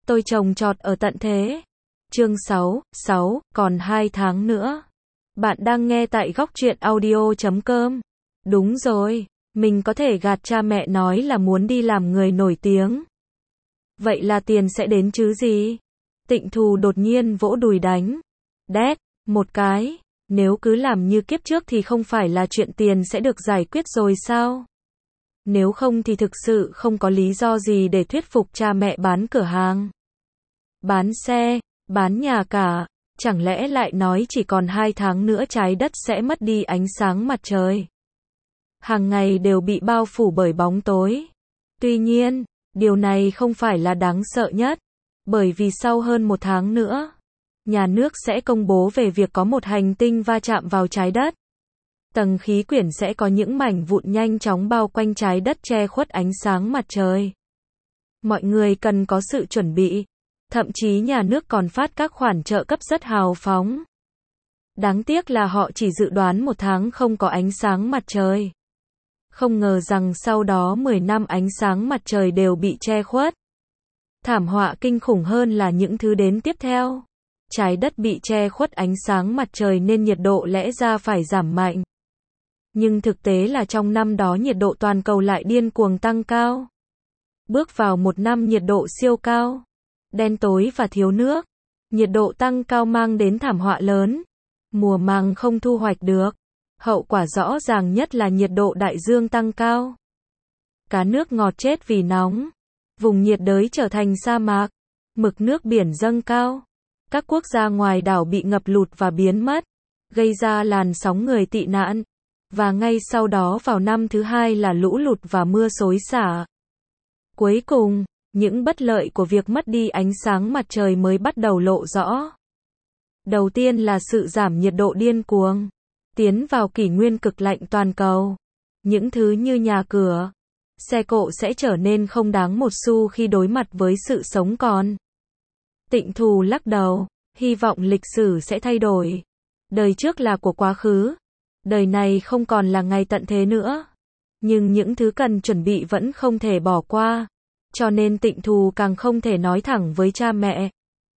tôi trồng trọt ở tận thế. Chương 6, còn 2 tháng nữa. Bạn đang nghe tại góc truyện audio.com. Đúng rồi, mình có thể gạt cha mẹ nói là muốn đi làm người nổi tiếng. Vậy là tiền sẽ đến chứ gì? Tịnh Thù đột nhiên vỗ đùi đánh. Đét, một cái. Nếu cứ làm như kiếp trước thì không phải là chuyện tiền sẽ được giải quyết rồi sao? Nếu không thì thực sự không có lý do gì để thuyết phục cha mẹ bán cửa hàng, bán xe, bán nhà cả. Chẳng lẽ lại nói chỉ còn 2 tháng nữa trái đất sẽ mất đi ánh sáng mặt trời, hàng ngày đều bị bao phủ bởi bóng tối. Tuy nhiên, điều này không phải là đáng sợ nhất, bởi vì sau hơn 1 tháng nữa, nhà nước sẽ công bố về việc có một hành tinh va chạm vào trái đất. Tầng khí quyển sẽ có những mảnh vụn nhanh chóng bao quanh trái đất che khuất ánh sáng mặt trời. Mọi người cần có sự chuẩn bị. Thậm chí nhà nước còn phát các khoản trợ cấp rất hào phóng. Đáng tiếc là họ chỉ dự đoán 1 tháng không có ánh sáng mặt trời. Không ngờ rằng sau đó 10 năm ánh sáng mặt trời đều bị che khuất. Thảm họa kinh khủng hơn là những thứ đến tiếp theo. Trái đất bị che khuất ánh sáng mặt trời nên nhiệt độ lẽ ra phải giảm mạnh. Nhưng thực tế là trong năm đó nhiệt độ toàn cầu lại điên cuồng tăng cao. Bước vào một năm nhiệt độ siêu cao, đen tối và thiếu nước. Nhiệt độ tăng cao mang đến thảm họa lớn. Mùa màng không thu hoạch được. Hậu quả rõ ràng nhất là nhiệt độ đại dương tăng cao. Cá nước ngọt chết vì nóng. Vùng nhiệt đới trở thành sa mạc. Mực nước biển dâng cao. Các quốc gia ngoài đảo bị ngập lụt và biến mất, gây ra làn sóng người tị nạn. Và ngay sau đó vào năm thứ 2 là lũ lụt và mưa xối xả. Cuối cùng, những bất lợi của việc mất đi ánh sáng mặt trời mới bắt đầu lộ rõ. Đầu tiên là sự giảm nhiệt độ điên cuồng, tiến vào kỷ nguyên cực lạnh toàn cầu. Những thứ như nhà cửa, xe cộ sẽ trở nên không đáng một xu khi đối mặt với sự sống còn. Tịnh Thù lắc đầu, hy vọng lịch sử sẽ thay đổi. Đời trước là của quá khứ, đời này không còn là ngày tận thế nữa. Nhưng những thứ cần chuẩn bị vẫn không thể bỏ qua. Cho nên Tịnh Thù càng không thể nói thẳng với cha mẹ.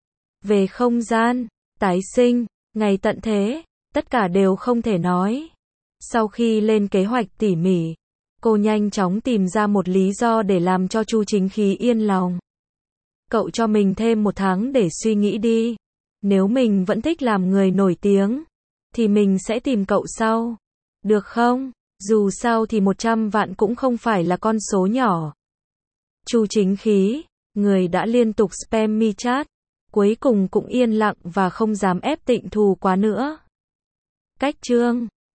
Về không gian, tái sinh, ngày tận thế, tất cả đều không thể nói. Sau khi lên kế hoạch tỉ mỉ, cô nhanh chóng tìm ra một lý do để làm cho Chu Chính Khí yên lòng. Cậu cho mình thêm 1 tháng để suy nghĩ đi. Nếu mình vẫn thích làm người nổi tiếng, thì mình sẽ tìm cậu sau. Được không? Dù sao thì 100 vạn cũng không phải là con số nhỏ. Chu Chính Khí, người đã liên tục spam MeChat, cuối cùng cũng yên lặng và không dám ép Tịnh Thù quá nữa. Cách chương